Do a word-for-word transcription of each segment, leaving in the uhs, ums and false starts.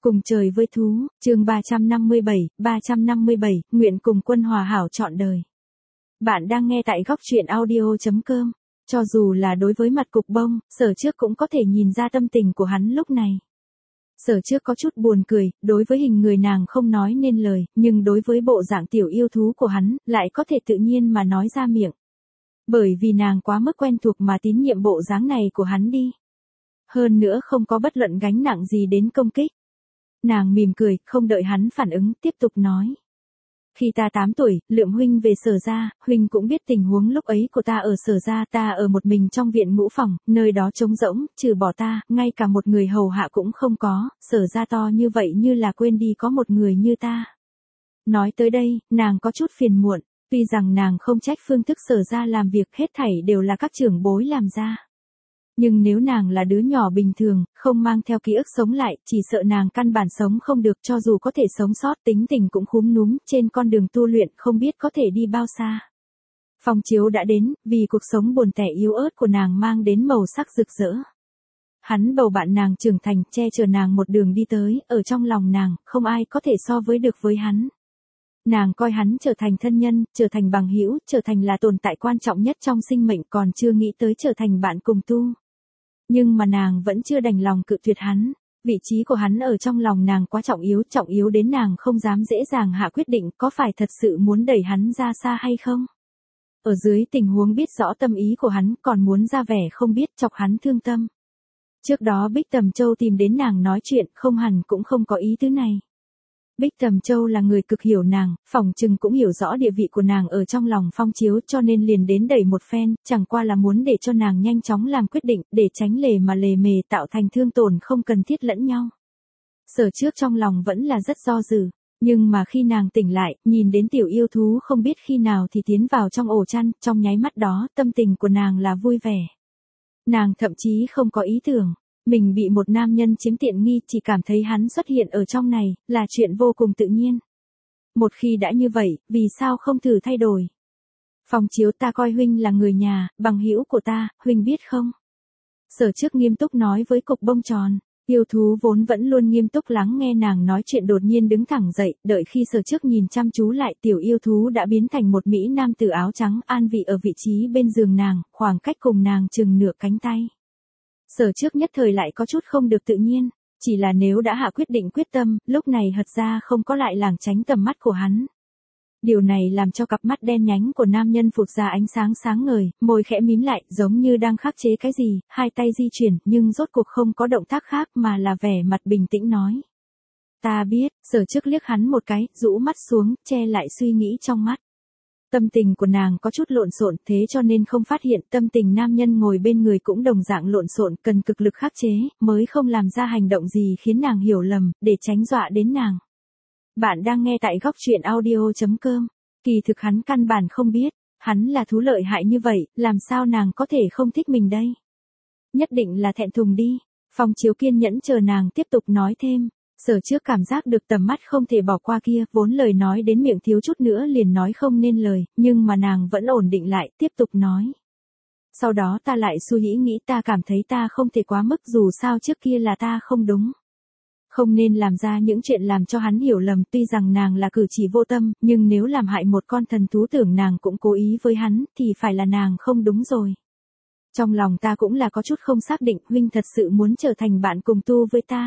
Cùng trời với thú, chương ba trăm năm mươi bảy, ba trăm năm mươi bảy, nguyện cùng quân hòa hảo trọn đời. Bạn đang nghe tại góc truyện audio chấm com. Cho dù là đối với mặt cục bông, Sở Trước cũng có thể nhìn ra tâm tình của hắn lúc này. Sở Trước có chút buồn cười, đối với hình người nàng không nói nên lời, nhưng đối với bộ dạng tiểu yêu thú của hắn, lại có thể tự nhiên mà nói ra miệng. Bởi vì nàng quá mức quen thuộc mà tín nhiệm bộ dáng này của hắn đi. Hơn nữa không có bất luận gánh nặng gì đến công kích. Nàng mỉm cười, không đợi hắn phản ứng, tiếp tục nói. Khi ta tám tuổi, Lượm huynh về Sở gia, huynh cũng biết tình huống lúc ấy của ta ở Sở gia, ta ở một mình trong viện ngũ phòng, nơi đó trống rỗng, trừ bỏ ta, ngay cả một người hầu hạ cũng không có, Sở gia to như vậy như là quên đi có một người như ta. Nói tới đây, nàng có chút phiền muộn, tuy rằng nàng không trách phương thức Sở gia làm việc, hết thảy đều là các trưởng bối làm ra. Nhưng nếu nàng là đứa nhỏ bình thường, không mang theo ký ức sống lại, chỉ sợ nàng căn bản sống không được, cho dù có thể sống sót, tính tình cũng khúm núm, trên con đường tu luyện không biết có thể đi bao xa. Phong chiếu đã đến, vì cuộc sống buồn tẻ yếu ớt của nàng mang đến màu sắc rực rỡ. Hắn bầu bạn nàng trưởng thành, che chở nàng một đường đi tới, ở trong lòng nàng, không ai có thể so với được với hắn. Nàng coi hắn trở thành thân nhân, trở thành bằng hữu, trở thành là tồn tại quan trọng nhất trong sinh mệnh, còn chưa nghĩ tới trở thành bạn cùng tu. Nhưng mà nàng vẫn chưa đành lòng cự tuyệt hắn, vị trí của hắn ở trong lòng nàng quá trọng yếu, trọng yếu đến nàng không dám dễ dàng hạ quyết định có phải thật sự muốn đẩy hắn ra xa hay không. Ở dưới tình huống biết rõ tâm ý của hắn còn muốn ra vẻ không biết chọc hắn thương tâm. Trước đó Bích Tầm Châu tìm đến nàng nói chuyện, không hẳn cũng không có ý thứ này. Bích Tầm Châu là người cực hiểu nàng, phỏng chừng cũng hiểu rõ địa vị của nàng ở trong lòng Phong Chiếu, cho nên liền đến đẩy một phen, chẳng qua là muốn để cho nàng nhanh chóng làm quyết định, để tránh lề mà lề mề tạo thành thương tổn không cần thiết lẫn nhau. Sở Trước trong lòng vẫn là rất do dự, nhưng mà khi nàng tỉnh lại, nhìn đến tiểu yêu thú không biết khi nào thì tiến vào trong ổ chăn, trong nháy mắt đó, tâm tình của nàng là vui vẻ. Nàng thậm chí không có ý tưởng. Mình bị một nam nhân chiếm tiện nghi, chỉ cảm thấy hắn xuất hiện ở trong này, là chuyện vô cùng tự nhiên. Một khi đã như vậy, vì sao không thử thay đổi? Phong Chiếu, ta coi huynh là người nhà, bằng hữu của ta, huynh biết không? Sở Trước nghiêm túc nói với cục bông tròn. Yêu thú vốn vẫn luôn nghiêm túc lắng nghe nàng nói chuyện đột nhiên đứng thẳng dậy, đợi khi Sở Trước nhìn chăm chú lại, tiểu yêu thú đã biến thành một mỹ nam tử áo trắng, an vị ở vị trí bên giường nàng, khoảng cách cùng nàng chừng nửa cánh tay. Sở Trước nhất thời lại có chút không được tự nhiên, chỉ là nếu đã hạ quyết định quyết tâm, lúc này thật ra không có lại lảng tránh tầm mắt của hắn. Điều này làm cho cặp mắt đen nhánh của nam nhân phụt ra ánh sáng sáng ngời, môi khẽ mím lại, giống như đang khắc chế cái gì, hai tay di chuyển, nhưng rốt cuộc không có động tác khác mà là vẻ mặt bình tĩnh nói. Ta biết. Sở Trước liếc hắn một cái, rũ mắt xuống, che lại suy nghĩ trong mắt. Tâm tình của nàng có chút lộn xộn, thế cho nên không phát hiện tâm tình nam nhân ngồi bên người cũng đồng dạng lộn xộn, cần cực lực khắc chế, mới không làm ra hành động gì khiến nàng hiểu lầm, để tránh dọa đến nàng. Bạn đang nghe tại góc truyện audio chấm com. Kỳ thực hắn căn bản không biết, hắn là thú lợi hại như vậy, làm sao nàng có thể không thích mình đây? Nhất định là thẹn thùng đi. Phong Chiếu kiên nhẫn chờ nàng tiếp tục nói thêm. Sở Trước cảm giác được tầm mắt không thể bỏ qua kia, vốn lời nói đến miệng thiếu chút nữa liền nói không nên lời, nhưng mà nàng vẫn ổn định lại, tiếp tục nói. Sau đó ta lại suy nghĩ nghĩ, ta cảm thấy ta không thể quá mức, dù sao trước kia là ta không đúng. Không nên làm ra những chuyện làm cho hắn hiểu lầm, tuy rằng nàng là cử chỉ vô tâm, nhưng nếu làm hại một con thần thú tưởng nàng cũng cố ý với hắn, thì phải là nàng không đúng rồi. Trong lòng ta cũng là có chút không xác định, huynh thật sự muốn trở thành bạn cùng tu với ta.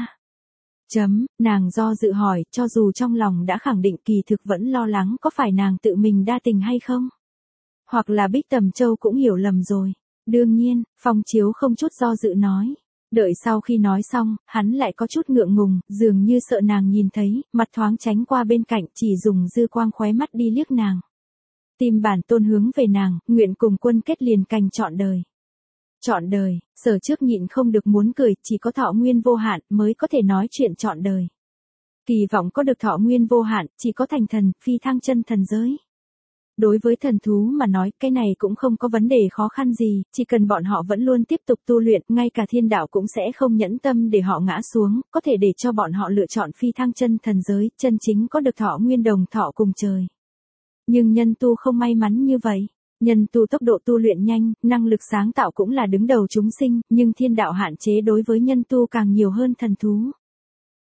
Chấm, nàng do dự hỏi, cho dù trong lòng đã khẳng định, kỳ thực vẫn lo lắng có phải nàng tự mình đa tình hay không? Hoặc là Bích Tầm Châu cũng hiểu lầm rồi. Đương nhiên, Phong Chiếu không chút do dự nói. Đợi sau khi nói xong, hắn lại có chút ngượng ngùng, dường như sợ nàng nhìn thấy, mặt thoáng tránh qua bên cạnh, chỉ dùng dư quang khóe mắt đi liếc nàng. Tìm bản tôn hướng về nàng, nguyện cùng quân kết liền cành trọn đời. Trọn đời. Sở Trước nhịn không được muốn cười, chỉ có thọ nguyên vô hạn mới có thể nói chuyện trọn đời. Kỳ vọng có được thọ nguyên vô hạn, chỉ có thành thần, phi thăng chân thần giới. Đối với thần thú mà nói, cái này cũng không có vấn đề khó khăn gì, chỉ cần bọn họ vẫn luôn tiếp tục tu luyện, ngay cả thiên đạo cũng sẽ không nhẫn tâm để họ ngã xuống, có thể để cho bọn họ lựa chọn phi thăng chân thần giới, chân chính có được thọ nguyên đồng thọ cùng trời. Nhưng nhân tu không may mắn như vậy. Nhân tu tốc độ tu luyện nhanh, năng lực sáng tạo cũng là đứng đầu chúng sinh, nhưng thiên đạo hạn chế đối với nhân tu càng nhiều hơn thần thú.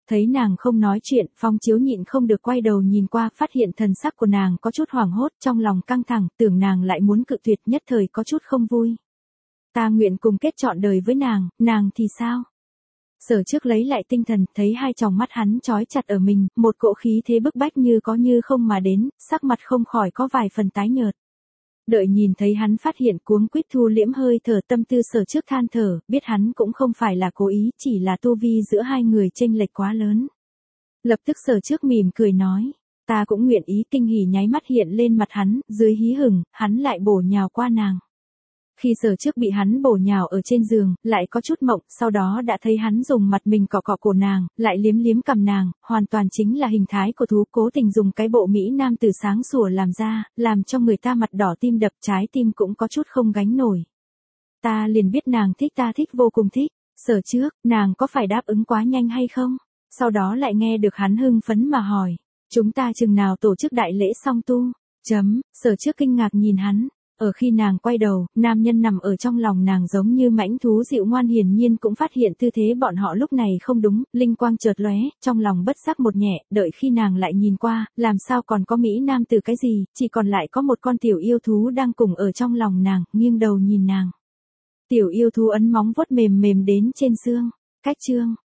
Thấy nàng không nói chuyện, Phong Chiếu nhịn không được quay đầu nhìn qua, phát hiện thần sắc của nàng có chút hoảng hốt, trong lòng căng thẳng, tưởng nàng lại muốn cự tuyệt, nhất thời có chút không vui. Ta nguyện cùng kết trọn đời với nàng, nàng thì sao? Sở Trước lấy lại tinh thần, thấy hai tròng mắt hắn trói chặt ở mình, một cỗ khí thế bức bách như có như không mà đến, sắc mặt không khỏi có vài phần tái nhợt. Đợi nhìn thấy hắn phát hiện, cuống quýt thu liễm hơi thở, tâm tư Sở Trước than thở, biết hắn cũng không phải là cố ý, chỉ là tu vi giữa hai người chênh lệch quá lớn. Lập tức Sở Trước mỉm cười nói, ta cũng nguyện ý. Kinh hỉ nháy mắt hiện lên mặt hắn, dưới hí hửng, hắn lại bổ nhào qua nàng. Khi Sở Trước bị hắn bổ nhào ở trên giường, lại có chút mộng, sau đó đã thấy hắn dùng mặt mình cọ cọ cổ nàng, lại liếm liếm cằm nàng, hoàn toàn chính là hình thái của thú, cố tình dùng cái bộ mỹ nam tử sáng sủa làm ra, làm cho người ta mặt đỏ tim đập, trái tim cũng có chút không gánh nổi. Ta liền biết nàng thích, ta thích vô cùng thích. Sở Trước, nàng có phải đáp ứng quá nhanh hay không? Sau đó lại nghe được hắn hưng phấn mà hỏi, chúng ta chừng nào tổ chức đại lễ song tu? Chấm, Sở Trước kinh ngạc nhìn hắn. Ở khi nàng quay đầu, nam nhân nằm ở trong lòng nàng giống như mãnh thú dịu ngoan, hiển nhiên cũng phát hiện tư thế bọn họ lúc này không đúng, linh quang chợt lóe, trong lòng bất giác một nhẹ, đợi khi nàng lại nhìn qua, làm sao còn có mỹ nam tử cái gì, chỉ còn lại có một con tiểu yêu thú đang cùng ở trong lòng nàng, nghiêng đầu nhìn nàng. Tiểu yêu thú ấn móng vuốt mềm mềm đến trên xương. Cách chương